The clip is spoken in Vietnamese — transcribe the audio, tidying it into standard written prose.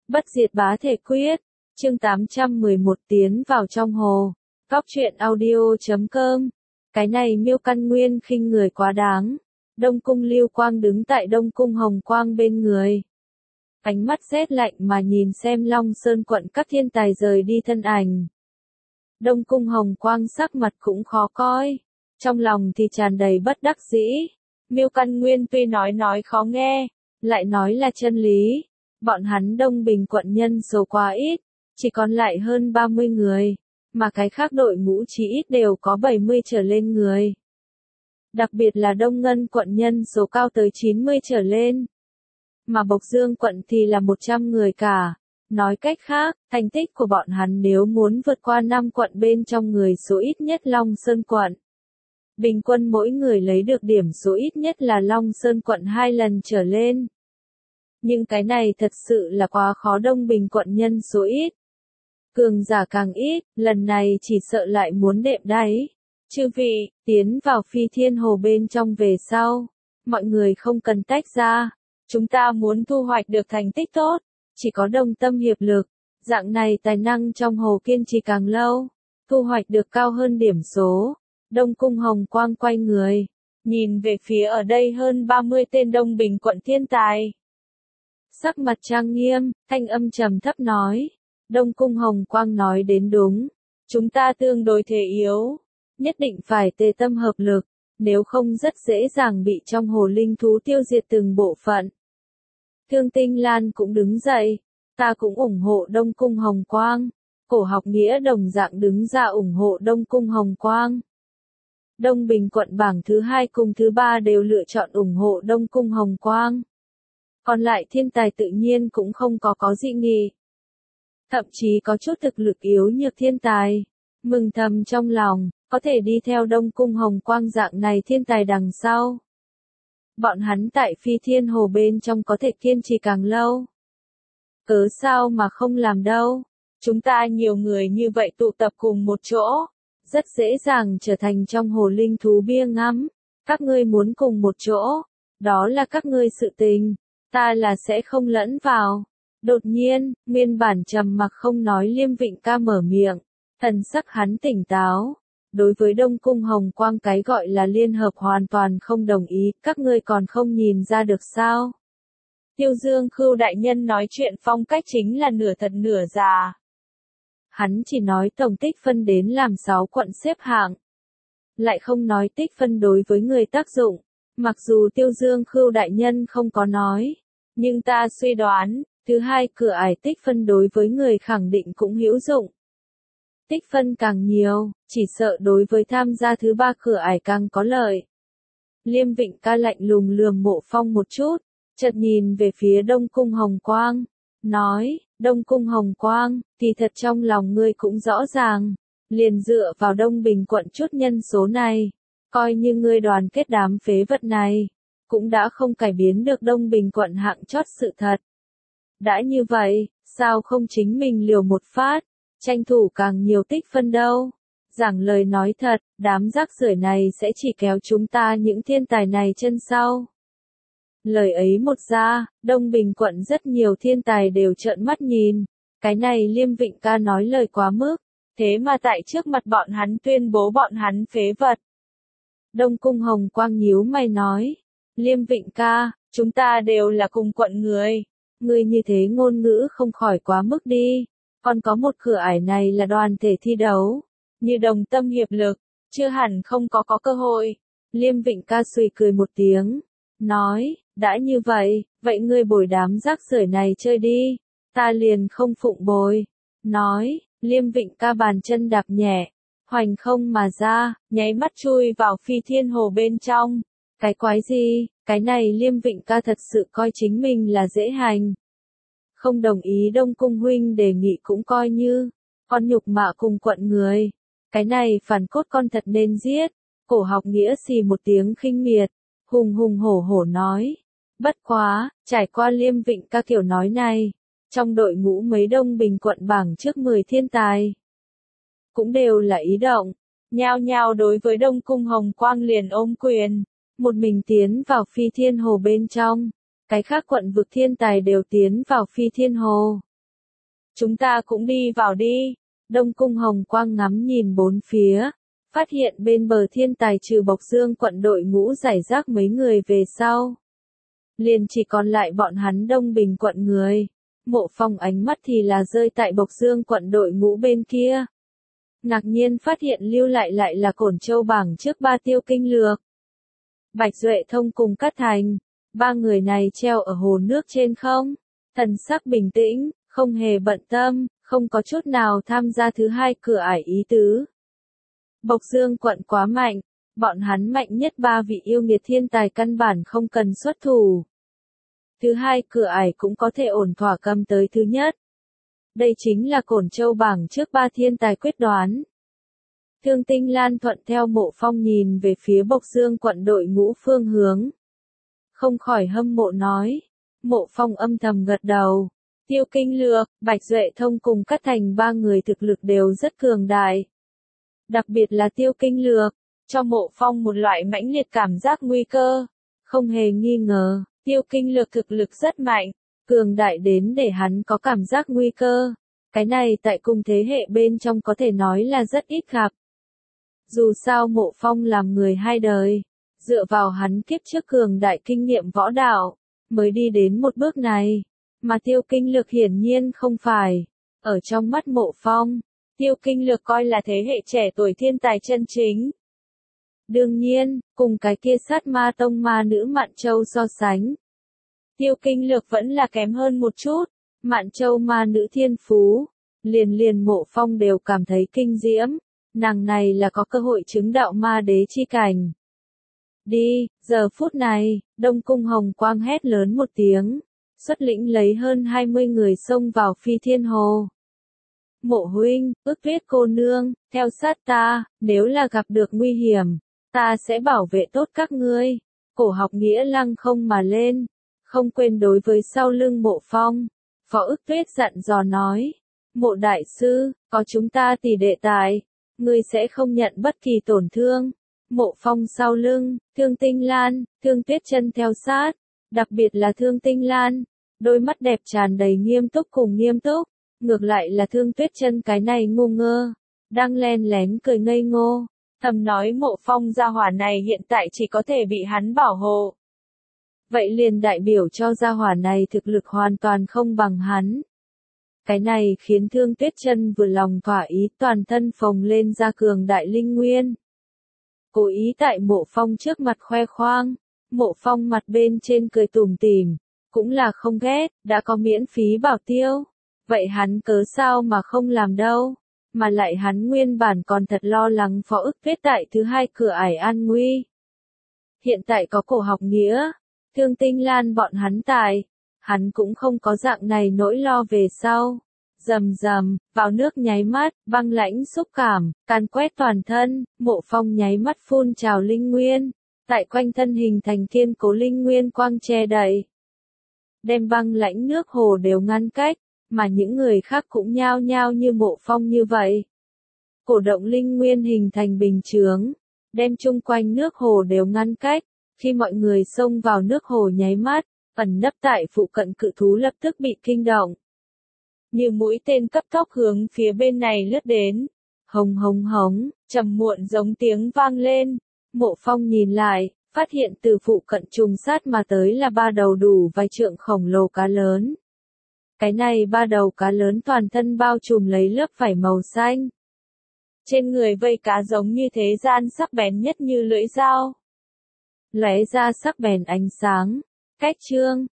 Bất diệt bá thể quyết, chương 811 tiến vào trong hồ. Góc truyện audio.com. Cái này Miêu Căn Nguyên khinh người quá đáng. Đông Cung Lưu Quang đứng tại Đông Cung Hồng Quang bên người. Ánh mắt rét lạnh mà nhìn xem Long Sơn quận các thiên tài rời đi thân ảnh. Đông Cung Hồng Quang sắc mặt cũng khó coi. Trong lòng thì tràn đầy bất đắc dĩ. Miêu Căn Nguyên tuy nói khó nghe, lại nói là chân lý. Bọn hắn Đông Bình quận nhân số quá ít, chỉ còn lại hơn 30 người, mà cái khác đội ngũ chỉ ít đều có 70 trở lên người. Đặc biệt là Đông Ngân quận nhân số cao tới 90 trở lên. Mà Bộc Dương quận thì là 100 người cả. Nói cách khác, thành tích của bọn hắn nếu muốn vượt qua 5 quận bên trong người số ít nhất Long Sơn quận. Bình quân mỗi người lấy được điểm số ít nhất là Long Sơn quận 2 lần trở lên. Nhưng cái này thật sự là quá khó. Đông Bình quận nhân số ít, cường giả càng ít, lần này chỉ sợ lại muốn đệm đáy. Chư vị, tiến vào Phi Thiên Hồ bên trong về sau, mọi người không cần tách ra, chúng ta muốn thu hoạch được thành tích tốt, chỉ có đồng tâm hiệp lực, dạng này tài năng trong hồ kiên trì càng lâu, thu hoạch được cao hơn điểm số. Đông Cung Hồng Quang quay người, nhìn về phía ở đây hơn 30 tên Đông Bình quận thiên tài. Sắc mặt trang nghiêm, thanh âm trầm thấp nói. Đông Cung Hồng Quang nói đến đúng. Chúng ta tương đối thể yếu. Nhất định phải tề tâm hợp lực. Nếu không rất dễ dàng bị trong hồ linh thú tiêu diệt từng bộ phận. Thương Tinh Lan cũng đứng dậy. Ta cũng ủng hộ Đông Cung Hồng Quang. Cổ Học Nghĩa đồng dạng đứng ra ủng hộ Đông Cung Hồng Quang. Đông Bình quận bảng thứ 2 cùng thứ 3 đều lựa chọn ủng hộ Đông Cung Hồng Quang. Còn lại thiên tài tự nhiên cũng không có dị nghị. Thậm chí có chút thực lực yếu nhược thiên tài. Mừng thầm trong lòng, có thể đi theo Đông Cung Hồng Quang dạng này thiên tài đằng sau. Bọn hắn tại Phi Thiên Hồ bên trong có thể kiên trì càng lâu. Cớ sao mà không làm đâu. Chúng ta nhiều người như vậy tụ tập cùng một chỗ. Rất dễ dàng trở thành trong hồ linh thú bia ngắm. Các ngươi muốn cùng một chỗ. Đó là các ngươi sự tình. Ta là sẽ không lẫn vào. Đột nhiên, nguyên bản trầm mặc không nói Liêm Vịnh Ca mở miệng. Thần sắc hắn tỉnh táo. Đối với Đông Cung Hồng Quang cái gọi là liên hợp hoàn toàn không đồng ý. Các ngươi còn không nhìn ra được sao? Tiêu Dương Khưu đại nhân nói chuyện phong cách chính là nửa thật nửa giả. Hắn chỉ nói tổng tích phân đến làm 6 quận xếp hạng. Lại không nói tích phân đối với người tác dụng. Mặc dù Tiêu Dương Khưu đại nhân không có nói, nhưng ta suy đoán, thứ 2 cửa ải tích phân đối với người khẳng định cũng hữu dụng. Tích phân càng nhiều, chỉ sợ đối với tham gia thứ 3 cửa ải càng có lợi. Liêm Vịnh Ca lạnh lùng lườm Mộ Phong một chút, chợt nhìn về phía Đông Cung Hồng Quang, nói, Đông Cung Hồng Quang, thì thật trong lòng ngươi cũng rõ ràng, liền dựa vào Đông Bình quận chút nhân số này. Coi như ngươi đoàn kết đám phế vật này, cũng đã không cải biến được Đông Bình quận hạng chót sự thật. Đã như vậy, sao không chính mình liều một phát, tranh thủ càng nhiều tích phân đâu. Giảng lời nói thật, đám rác rưởi này sẽ chỉ kéo chúng ta những thiên tài này chân sau. Lời ấy một ra, Đông Bình quận rất nhiều thiên tài đều trợn mắt nhìn. Cái này Liêm Vịnh Ca nói lời quá mức, thế mà tại trước mặt bọn hắn tuyên bố bọn hắn phế vật. Đông Cung Hồng Quang nhíu mày nói, Liêm Vịnh Ca, chúng ta đều là cùng quận người. Ngươi như thế ngôn ngữ không khỏi quá mức đi. Còn có một cửa ải này là đoàn thể thi đấu. Như đồng tâm hiệp lực, chưa hẳn không có cơ hội. Liêm Vịnh Ca suy cười một tiếng. Nói, đã như vậy, vậy ngươi bồi đám rác rưởi này chơi đi. Ta liền không phụng bồi. Nói, Liêm Vịnh Ca bàn chân đạp nhẹ. Hoành không mà ra, nháy mắt chui vào Phi Thiên Hồ bên trong. Cái quái gì, cái này Liêm Vịnh Ca thật sự coi chính mình là dễ hành. Không đồng ý Đông Cung huynh đề nghị cũng coi như, con nhục mạ cùng quận người. Cái này phản cốt con thật nên giết. Cổ Học Nghĩa xì một tiếng khinh miệt, hùng hùng hổ hổ nói. Bất quá, trải qua Liêm Vịnh Ca kiểu nói này, trong đội ngũ mấy Đông Bình quận bảng trước 10 thiên tài cũng đều là ý động, nhao nhao đối với Đông Cung Hồng Quang liền ôm quyền, một mình tiến vào Phi Thiên Hồ bên trong, cái khác quận vực thiên tài đều tiến vào Phi Thiên Hồ. chúng ta cũng đi vào đi. Đông Cung Hồng Quang ngắm nhìn bốn phía, phát hiện bên bờ thiên tài trừ Bộc Dương quận đội ngũ giải rác mấy người về sau. Liền chỉ còn lại bọn hắn Đông Bình quận người. Mộ Phong ánh mắt thì là rơi tại Bộc Dương quận đội ngũ bên kia. Ngạc nhiên phát hiện lưu lại là Cổn Châu bảng trước ba Tiêu Kinh Lược, Bạch Duệ Thông cùng Cát Thành. Ba người này treo ở hồ nước trên không, thần sắc bình tĩnh, không hề bận tâm, không có chút nào tham gia thứ hai cửa ải ý tứ. Bộc Dương quận quá mạnh, bọn hắn mạnh nhất ba vị yêu nghiệt thiên tài căn bản không cần xuất thủ. Thứ hai cửa ải cũng có thể ổn thỏa cầm tới thứ nhất. Đây chính là Cổn Châu bảng trước ba thiên tài quyết đoán. Thương Tinh Lan thuận theo Mộ Phong nhìn về phía Bộc Dương quận đội ngũ phương hướng. Không khỏi hâm mộ nói. Mộ Phong âm thầm gật đầu. Tiêu Kinh Lược, Bạch Duệ Thông cùng Cát Thành ba người thực lực đều rất cường đại. Đặc biệt là Tiêu Kinh Lược, cho Mộ Phong một loại mãnh liệt cảm giác nguy cơ. Không hề nghi ngờ, Tiêu Kinh Lược thực lực rất mạnh, cường đại đến để hắn có cảm giác nguy cơ. Cái này tại cùng thế hệ bên trong có thể nói là rất ít gặp. Dù sao Mộ Phong làm người hai đời, dựa vào hắn kiếp trước cường đại kinh nghiệm võ đạo, mới đi đến một bước này, mà Tiêu Kinh Lược hiển nhiên không phải. Ở trong mắt Mộ Phong, Tiêu Kinh Lược coi là thế hệ trẻ tuổi thiên tài chân chính. Đương nhiên, cùng cái kia Sát Ma Tông ma nữ Mạn Châu so sánh, Tiêu Kinh Lược vẫn là kém hơn một chút. Mạn Châu ma nữ thiên phú, liền Mộ Phong đều cảm thấy kinh diễm. Nàng này là có cơ hội chứng đạo ma đế chi cảnh. Đi, giờ phút này, Đông Cung Hồng Quang hét lớn một tiếng, xuất lĩnh lấy hơn 20 người xông vào Phi Thiên Hồ. Mộ huynh, Ước Tuyết cô nương, theo sát ta, nếu là gặp được nguy hiểm, ta sẽ bảo vệ tốt các ngươi. Cổ Học Nghĩa lăng không mà lên, không quên đối với sau lưng Mộ Phong, Phó Ước Tuyết dặn dò nói, Mộ đại sư, có chúng ta tỷ đệ tại, ngươi sẽ không nhận bất kỳ tổn thương. Mộ Phong sau lưng, Thương Tinh Lan, Thương Tuyết Chân theo sát, đặc biệt là Thương Tinh Lan, đôi mắt đẹp tràn đầy nghiêm túc cùng nghiêm túc, ngược lại là Thương Tuyết Chân cái này ngu ngơ, đang len lén cười ngây ngô, thầm nói Mộ Phong gia hỏa này hiện tại chỉ có thể bị hắn bảo hộ. Vậy liền đại biểu cho gia hỏa này thực lực hoàn toàn không bằng hắn. Cái này khiến Thương Tuyết Chân vừa lòng thỏa ý, toàn thân phồng lên ra cường đại linh nguyên. Cố ý tại Mộ Phong trước mặt khoe khoang, Mộ Phong mặt bên trên cười tủm tỉm, cũng là không ghét, đã có miễn phí bảo tiêu. Vậy hắn cớ sao mà không làm đâu, mà lại hắn nguyên bản còn thật lo lắng Phó Ước Tuyết tại thứ hai cửa ải an nguy. Hiện tại có Cổ Học Nghĩa, Thương Tinh Lan bọn hắn tại, hắn cũng không có dạng này nỗi lo về sau. Rầm rầm, vào nước nháy mắt, băng lãnh xúc cảm, càn quét toàn thân, Mộ Phong nháy mắt phun trào linh nguyên, tại quanh thân hình thành kiên cố linh nguyên quang che đậy. Đem băng lãnh nước hồ đều ngăn cách, mà những người khác cũng nhao nhao như Mộ Phong như vậy. Cổ động linh nguyên hình thành bình chướng, đem chung quanh nước hồ đều ngăn cách, khi mọi người xông vào nước hồ nháy mắt, ẩn nấp tại phụ cận cự thú lập tức bị kinh động. Như mũi tên cấp tốc hướng phía bên này lướt đến. Hống hống hống, trầm muộn giống tiếng vang lên. Mộ Phong nhìn lại, phát hiện từ phụ cận trùng sát mà tới là ba đầu đủ vài trượng khổng lồ cá lớn. Cái này ba đầu cá lớn toàn thân bao trùm lấy lớp vảy màu xanh. Trên người vây cá giống như thế gian sắc bén nhất như lưỡi dao. Lóe ra sắc bén ánh sáng. Cách chương